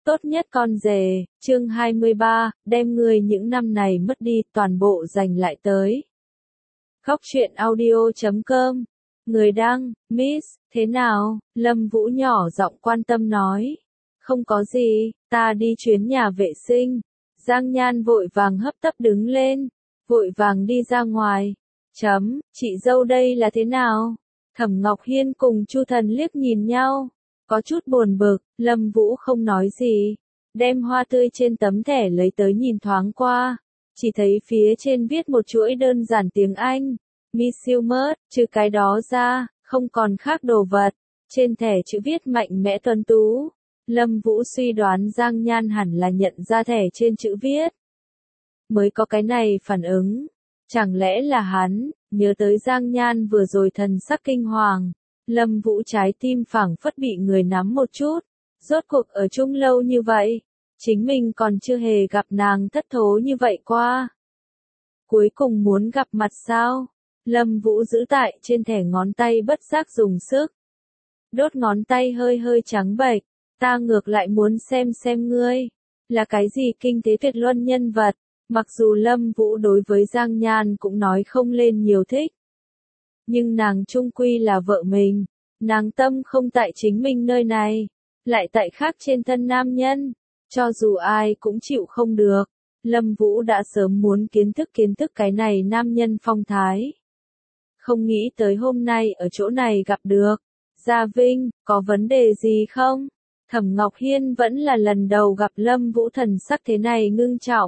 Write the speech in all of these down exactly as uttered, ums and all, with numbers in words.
Tốt nhất con rể, chương hai mươi ba, đem ngươi những năm này mất đi, toàn bộ dành lại tới. Góc truyện audio chấm com. Người đăng, Miss, thế nào? Lâm Vũ nhỏ giọng quan tâm nói. Không có gì, ta đi chuyến nhà vệ sinh. Giang Nhan vội vàng hấp tấp đứng lên, vội vàng đi ra ngoài. Chấm, chị dâu đây là thế nào? Thẩm Ngọc Hiên cùng Chu Thần liếc nhìn nhau, có chút buồn bực. Lâm Vũ không nói gì, đem hoa tươi trên tấm thẻ lấy tới nhìn thoáng qua, chỉ thấy phía trên viết một chuỗi đơn giản tiếng Anh, Miss You Must, trừ cái đó ra, không còn khác đồ vật. Trên thẻ chữ viết mạnh mẽ tuấn tú. Lâm Vũ suy đoán Giang Nhan hẳn là nhận ra thẻ trên chữ viết, mới có cái này phản ứng. Chẳng lẽ là hắn, nhớ tới Giang Nhan vừa rồi thần sắc kinh hoàng. Lâm Vũ trái tim phảng phất bị người nắm một chút. Rốt cuộc ở chung lâu như vậy, chính mình còn chưa hề gặp nàng thất thố như vậy qua. Cuối cùng muốn gặp mặt sao? Lâm Vũ giữ tại trên thẻ ngón tay bất giác dùng sức. Đốt ngón tay hơi hơi trắng bệch. Ta ngược lại muốn xem xem ngươi là cái gì kinh thế tuyệt luân nhân vật. Mặc dù Lâm Vũ đối với Giang Nhan cũng nói không lên nhiều thích, nhưng nàng chung quy là vợ mình, nàng tâm không tại chính mình nơi này, lại tại khác trên thân nam nhân, cho dù ai cũng chịu không được. Lâm Vũ đã sớm muốn kiến thức kiến thức cái này nam nhân phong thái. Không nghĩ tới hôm nay ở chỗ này gặp được. Gia Vinh, có vấn đề gì không? Thẩm Ngọc Hiên vẫn là lần đầu gặp Lâm Vũ thần sắc thế này ngưng trọng.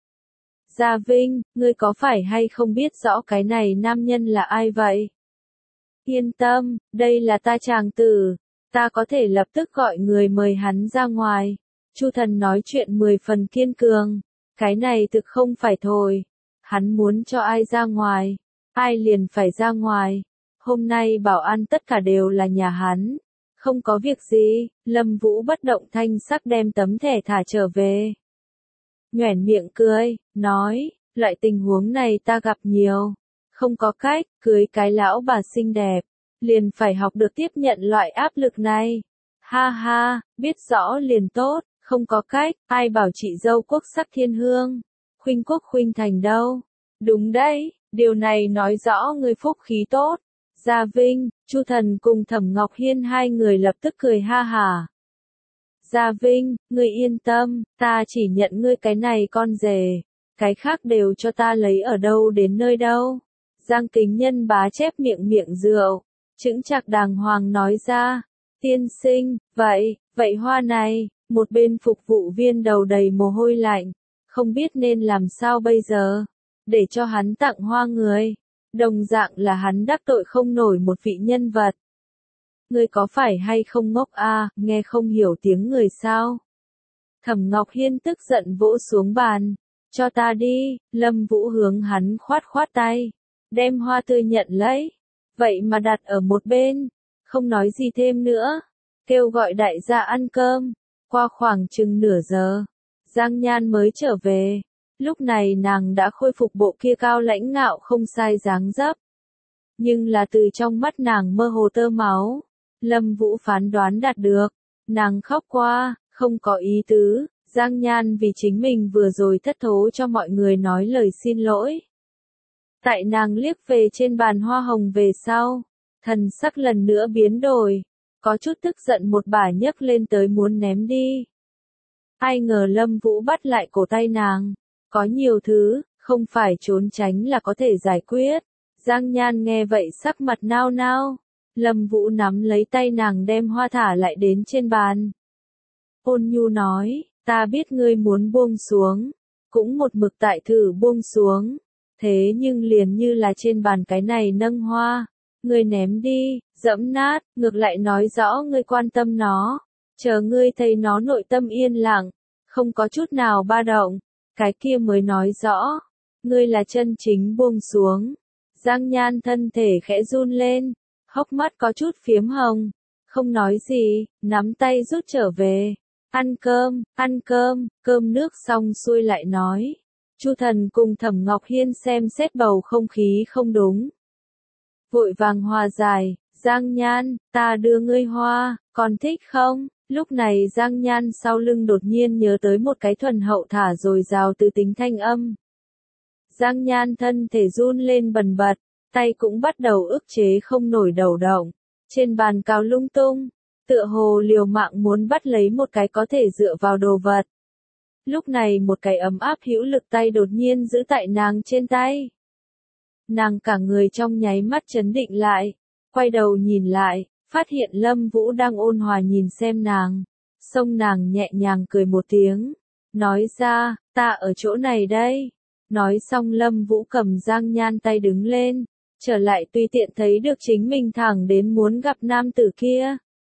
Gia Vinh, ngươi có phải hay không biết rõ cái này nam nhân là ai vậy? Yên tâm, đây là ta chàng tử, ta có thể lập tức gọi người mời hắn ra ngoài. Chu Thần nói chuyện mười phần kiên cường, cái này thực không phải thôi. Hắn muốn cho ai ra ngoài, ai liền phải ra ngoài. Hôm nay bảo an tất cả đều là nhà hắn. Không có việc gì. Lâm Vũ bất động thanh sắc đem tấm thẻ thả trở về. Nhoẻn miệng cười, nói, loại tình huống này ta gặp nhiều. Không có cách, cưới cái lão bà xinh đẹp, liền phải học được tiếp nhận loại áp lực này. Ha ha, biết rõ liền tốt, không có cách, ai bảo chị dâu quốc sắc thiên hương, khuynh quốc khuynh thành đâu. Đúng đấy, điều này nói rõ người phúc khí tốt. Gia Vinh, Chu Thần cùng Thẩm Ngọc Hiên hai người lập tức cười ha hả. Gia Vinh, ngươi yên tâm, ta chỉ nhận ngươi cái này con rể, cái khác đều cho ta lấy ở đâu đến nơi đâu. Giang Kính Nhân bá chép miệng miệng rượu, chững chạc đàng hoàng nói ra. Tiên sinh, vậy, vậy hoa này, một bên phục vụ viên đầu đầy mồ hôi lạnh, không biết nên làm sao bây giờ, để cho hắn tặng hoa người. Đồng dạng là hắn đắc tội không nổi một vị nhân vật. Ngươi có phải hay không ngốc a, à, nghe không hiểu tiếng người sao? Thẩm Ngọc Hiên tức giận vỗ xuống bàn. Cho ta đi. Lâm Vũ hướng hắn khoát khoát tay, đem hoa tươi nhận lấy. Vậy mà đặt ở một bên, không nói gì thêm nữa, kêu gọi đại gia ăn cơm. Qua khoảng chừng nửa giờ, Giang Nhan mới trở về. Lúc này nàng đã khôi phục bộ kia cao lãnh ngạo không sai dáng dấp. Nhưng là từ trong mắt nàng mơ hồ tơ máu. Lâm Vũ phán đoán đạt được. Nàng khóc qua, không có ý tứ. Giang Nhan vì chính mình vừa rồi thất thố cho mọi người nói lời xin lỗi. Tại nàng liếc về trên bàn hoa hồng về sau, thần sắc lần nữa biến đổi. Có chút tức giận một bả nhấc lên tới muốn ném đi. Ai ngờ Lâm Vũ bắt lại cổ tay nàng. Có nhiều thứ, không phải trốn tránh là có thể giải quyết. Giang Nhan nghe vậy sắc mặt nao nao. Lâm Vũ nắm lấy tay nàng đem hoa thả lại đến trên bàn. Ôn nhu nói, ta biết ngươi muốn buông xuống, cũng một mực tại thử buông xuống. Thế nhưng liền như là trên bàn cái này nâng hoa, ngươi ném đi, dẫm nát, ngược lại nói rõ ngươi quan tâm nó. Chờ ngươi thấy nó nội tâm yên lặng, không có chút nào ba động. Cái kia mới nói rõ, ngươi là chân chính buông xuống. Giang Nhan thân thể khẽ run lên, hốc mắt có chút phiếm hồng, không nói gì, nắm tay rút trở về. Ăn cơm, ăn cơm, cơm nước xong xuôi lại nói. Chu Thần cùng Thẩm Ngọc Hiên xem xét bầu không khí không đúng. Vội vàng hòa giải, Giang Nhan, ta đưa ngươi hoa, còn thích không? Lúc này Giang Nhan sau lưng đột nhiên nhớ tới một cái thuần hậu thả dồi dào từ tính thanh âm. Giang Nhan thân thể run lên bần bật, tay cũng bắt đầu ức chế không nổi đầu động, trên bàn cào lung tung, tựa hồ liều mạng muốn bắt lấy một cái có thể dựa vào đồ vật. Lúc này một cái ấm áp hữu lực tay đột nhiên giữ tại nàng trên tay. Nàng cả người trong nháy mắt chấn định lại, quay đầu nhìn lại, phát hiện Lâm Vũ đang ôn hòa nhìn xem nàng, xông nàng nhẹ nhàng cười một tiếng, nói ra, ta ở chỗ này đây. Nói xong Lâm Vũ cầm Giang Nhan tay đứng lên, trở lại tùy tiện thấy được chính mình thẳng đến muốn gặp nam tử kia.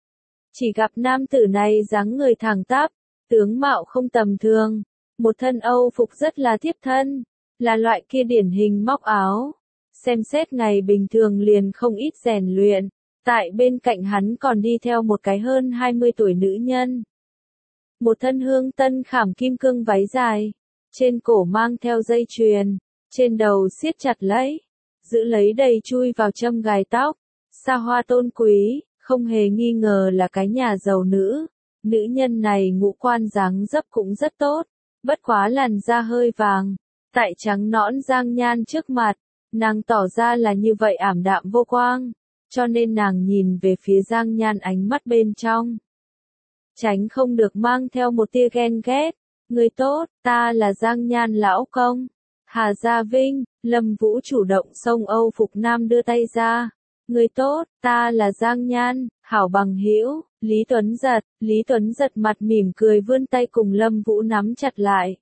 Chỉ gặp nam tử này dáng người thẳng tắp, tướng mạo không tầm thường, một thân Âu phục rất là thiếp thân, là loại kia điển hình móc áo, xem xét ngày bình thường liền không ít rèn luyện, tại bên cạnh hắn còn đi theo một cái hơn hai mươi tuổi nữ nhân. Một thân hương tân khảm kim cương váy dài, trên cổ mang theo dây chuyền, trên đầu siết chặt lấy, giữ lấy đầy chui vào châm gài tóc, xa hoa tôn quý, không hề nghi ngờ là cái nhà giàu nữ. Nữ nhân này ngũ quan dáng dấp cũng rất tốt, bất quá làn da hơi vàng, tại trắng nõn Giang Nhan trước mặt, nàng tỏ ra là như vậy ảm đạm vô quang, cho nên nàng nhìn về phía Giang Nhan ánh mắt bên trong. Tránh không được mang theo một tia ghen ghét, người tốt, ta là Giang Nhan lão công. Hà Gia Vinh, Lâm Vũ chủ động xông Âu phục nam đưa tay ra. Người tốt, ta là Giang Nhan, hảo bằng hữu. Lý Tuấn Giật, Lý Tuấn Giật mặt mỉm cười vươn tay cùng Lâm Vũ nắm chặt lại.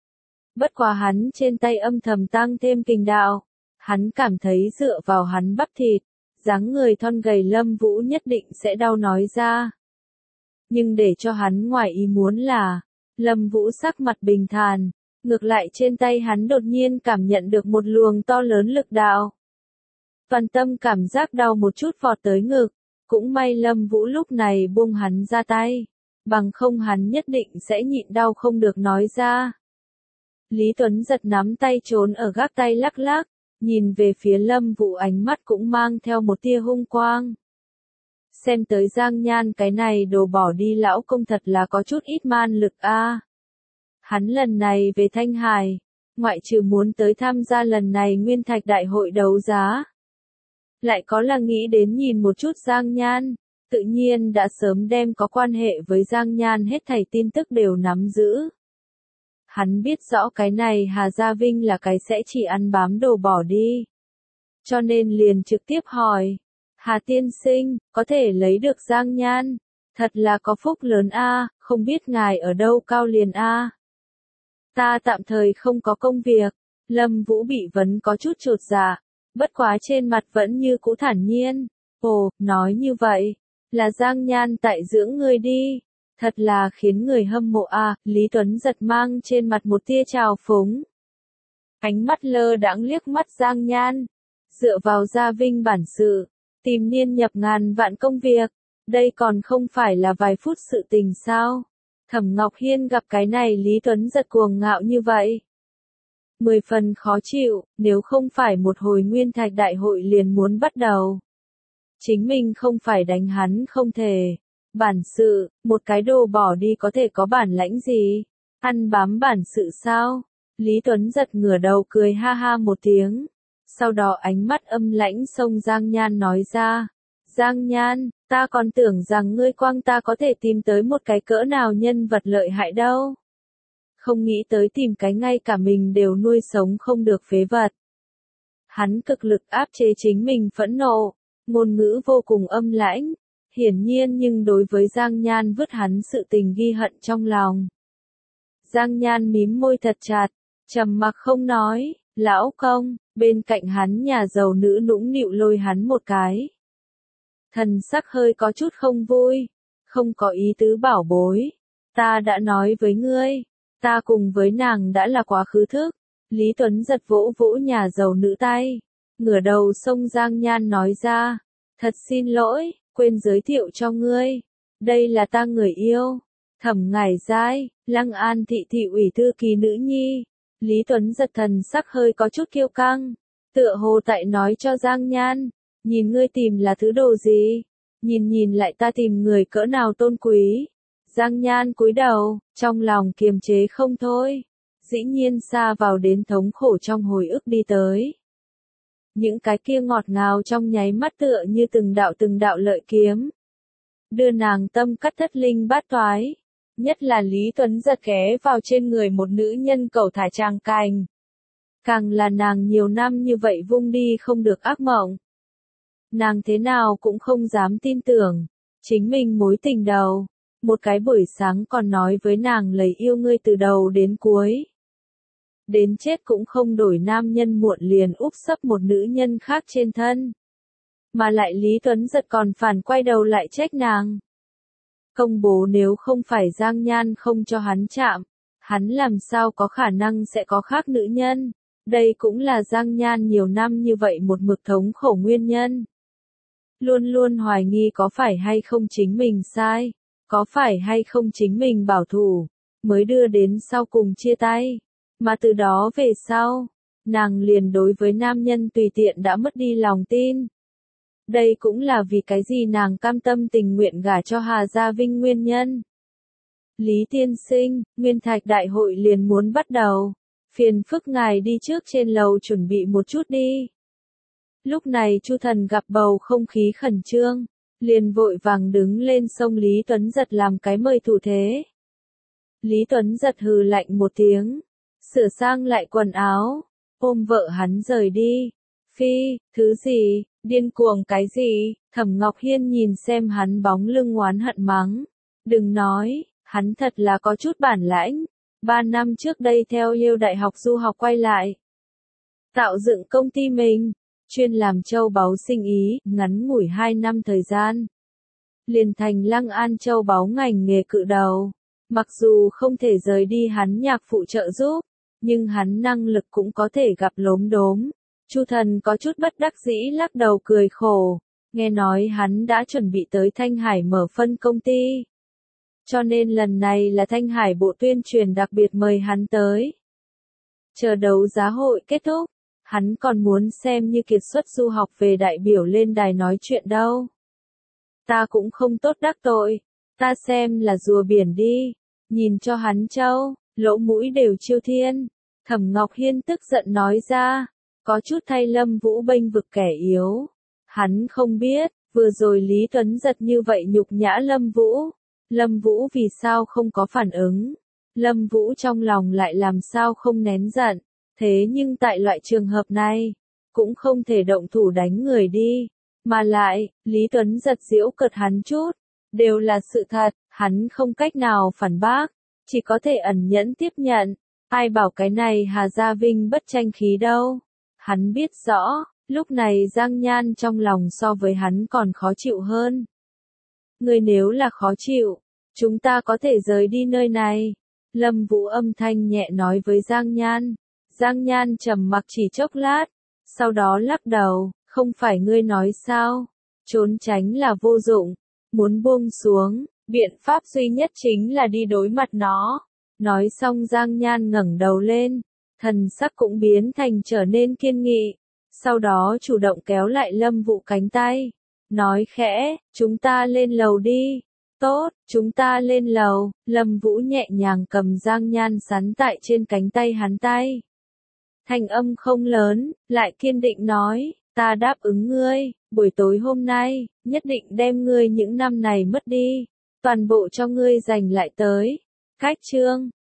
Bất quá hắn trên tay âm thầm tăng thêm kình đạo, hắn cảm thấy dựa vào hắn bắp thịt, dáng người thon gầy Lâm Vũ nhất định sẽ đau nói ra. Nhưng để cho hắn ngoài ý muốn là, Lâm Vũ sắc mặt bình thản, ngược lại trên tay hắn đột nhiên cảm nhận được một luồng to lớn lực đạo. Toàn tâm cảm giác đau một chút vọt tới ngực. Cũng may Lâm Vũ lúc này buông hắn ra tay, bằng không hắn nhất định sẽ nhịn đau không được nói ra. Lý Tuấn Giật nắm tay trốn ở gác tay lắc lắc, nhìn về phía Lâm Vũ ánh mắt cũng mang theo một tia hung quang. Xem tới Giang Nhan cái này đồ bỏ đi lão công thật là có chút ít man lực a. À. Hắn lần này về Thanh Hải, ngoại trừ muốn tới tham gia lần này Nguyên Thạch Đại hội đấu giá, lại có là nghĩ đến nhìn một chút Giang Nhan, tự nhiên đã sớm đem có quan hệ với Giang Nhan hết thảy tin tức đều nắm giữ. Hắn biết rõ cái này Hà Gia Vinh là cái sẽ chỉ ăn bám đồ bỏ đi. Cho nên liền trực tiếp hỏi, Hà tiên sinh, có thể lấy được Giang Nhan, thật là có phúc lớn a, không biết ngài ở đâu cao liền a. Ta tạm thời không có công việc, Lâm Vũ bị vấn có chút chột dạ. Bất quá trên mặt vẫn như cũ thản nhiên. Ồ, nói như vậy, là Giang Nhan tại dưỡng người đi. Thật là khiến người hâm mộ à, Lý Tuấn Giật mang trên mặt một tia trào phúng. Ánh mắt lơ đãng liếc mắt Giang Nhan. Dựa vào Gia Vinh bản sự, tìm niên nhập ngàn vạn công việc. Đây còn không phải là vài phút sự tình sao. Thẩm Ngọc Hiên gặp cái này Lý Tuấn Giật cuồng ngạo như vậy. Mười phần khó chịu, nếu không phải một hồi Nguyên Thạch Đại hội liền muốn bắt đầu. Chính mình không phải đánh hắn không thể. Bản sự, một cái đồ bỏ đi có thể có bản lãnh gì? Ăn bám bản sự sao? Lý Tuấn Giật ngửa đầu cười ha ha một tiếng. Sau đó ánh mắt âm lãnh xông Giang Nhan nói ra. Giang Nhan, ta còn tưởng rằng ngươi quang ta có thể tìm tới một cái cỡ nào nhân vật lợi hại đâu. Không nghĩ tới tìm cái ngay cả mình đều nuôi sống không được phế vật. Hắn cực lực áp chế chính mình phẫn nộ, ngôn ngữ vô cùng âm lãnh, hiển nhiên nhưng đối với Giang Nhan vứt hắn sự tình ghi hận trong lòng. Giang Nhan mím môi thật chặt, trầm mặc không nói, lão công, bên cạnh hắn nhà giàu nữ nũng nịu lôi hắn một cái. Thần sắc hơi có chút không vui, không có ý tứ bảo bối, ta đã nói với ngươi. Ta cùng với nàng đã là quá khứ thức. Lý Tuấn Giật vỗ vỗ nhà giàu nữ tay. Ngửa đầu xông Giang Nhan nói ra. Thật xin lỗi, quên giới thiệu cho ngươi. Đây là ta người yêu. Thẩm Ngải Giai, Lăng An thị thị ủy thư ký nữ nhi. Lý Tuấn Giật thần sắc hơi có chút kiêu căng. Tựa hồ tại nói cho Giang Nhan. Nhìn ngươi tìm là thứ đồ gì? Nhìn nhìn lại ta tìm người cỡ nào tôn quý. Giang Nhan cúi đầu, trong lòng kiềm chế không thôi. Dĩ nhiên xa vào đến thống khổ trong hồi ức đi tới. Những cái kia ngọt ngào trong nháy mắt tựa như từng đạo từng đạo lợi kiếm. Đưa nàng tâm cắt thất linh bát toái. Nhất là Lý Tuấn giật ghé vào trên người một nữ nhân cầu thải tràng cành. Càng là nàng nhiều năm như vậy vung đi không được ác mộng. Nàng thế nào cũng không dám tin tưởng. Chính mình mối tình đầu. Một cái buổi sáng còn nói với nàng lấy yêu ngươi từ đầu đến cuối. Đến chết cũng không đổi nam nhân muộn liền úp sấp một nữ nhân khác trên thân. Mà lại Lý Tuấn giật còn phản quay đầu lại trách nàng. Công bố nếu không phải Giang Nhan không cho hắn chạm, hắn làm sao có khả năng sẽ có khác nữ nhân. Đây cũng là Giang Nhan nhiều năm như vậy một mực thống khổ nguyên nhân. Luôn luôn hoài nghi có phải hay không chính mình sai, có phải hay không chính mình bảo thủ, mới đưa đến sau cùng chia tay. Mà từ đó về sau, nàng liền đối với nam nhân tùy tiện đã mất đi lòng tin. Đây cũng là vì cái gì nàng cam tâm tình nguyện gả cho Hà Gia Vinh nguyên nhân. Lý tiên sinh, Nguyên Thạch đại hội liền muốn bắt đầu. Phiền phức ngài đi trước trên lầu chuẩn bị một chút đi. Lúc này Chu Thần gặp bầu không khí khẩn trương, liền vội vàng đứng lên xông Lý Tuấn Giật làm cái mời thủ thế. Lý Tuấn Giật hừ lạnh một tiếng, sửa sang lại quần áo, ôm vợ hắn rời đi. Phi, thứ gì, điên cuồng cái gì, Thẩm Ngọc Hiên nhìn xem hắn bóng lưng oán hận mắng. Đừng nói, hắn thật là có chút bản lãnh. Ba năm trước đây theo yêu đại học du học quay lại. Tạo dựng công ty mình, chuyên làm châu báu sinh ý, ngắn ngủi hai năm thời gian. Liền thành Lăng An châu báu ngành nghề cự đầu. Mặc dù không thể rời đi hắn nhạc phụ trợ giúp, nhưng hắn năng lực cũng có thể gặp lốm đốm. Chu Thần có chút bất đắc dĩ lắc đầu cười khổ, nghe nói hắn đã chuẩn bị tới Thanh Hải mở phân công ty. Cho nên lần này là Thanh Hải bộ tuyên truyền đặc biệt mời hắn tới. Chờ đấu giá hội kết thúc, hắn còn muốn xem như kiệt xuất du học về đại biểu lên đài nói chuyện đâu. Ta cũng không tốt đắc tội, ta xem là rùa biển đi, nhìn cho hắn trâu, lỗ mũi đều chiêu thiên. Thẩm Ngọc Hiên tức giận nói ra, có chút thay Lâm Vũ bênh vực kẻ yếu. Hắn không biết, vừa rồi Lý Tuấn Giật như vậy nhục nhã Lâm Vũ. Lâm Vũ vì sao không có phản ứng? Lâm Vũ trong lòng lại làm sao không nén giận? Thế nhưng tại loại trường hợp này, cũng không thể động thủ đánh người đi. Mà lại, Lý Tuấn Giật giễu cợt hắn chút, đều là sự thật, hắn không cách nào phản bác, chỉ có thể ẩn nhẫn tiếp nhận. Ai bảo cái này Hà Gia Vinh bất tranh khí đâu? Hắn biết rõ, lúc này Giang Nhan trong lòng so với hắn còn khó chịu hơn. Người nếu là khó chịu, chúng ta có thể rời đi nơi này. Lâm Vũ âm thanh nhẹ nói với Giang Nhan. Giang Nhan trầm mặc chỉ chốc lát, sau đó lắc đầu, không phải ngươi nói sao, trốn tránh là vô dụng, muốn buông xuống, biện pháp duy nhất chính là đi đối mặt nó. Nói xong Giang Nhan ngẩng đầu lên, thần sắc cũng biến thành trở nên kiên nghị, sau đó chủ động kéo lại Lâm Vũ cánh tay, nói khẽ, chúng ta lên lầu đi. Tốt, chúng ta lên lầu. Lâm Vũ nhẹ nhàng cầm Giang Nhan sắn tại trên cánh tay hắn tay. Thanh âm không lớn, lại kiên định nói, ta đáp ứng ngươi, buổi tối hôm nay, nhất định đem ngươi những năm này mất đi, toàn bộ cho ngươi giành lại tới. Cách chương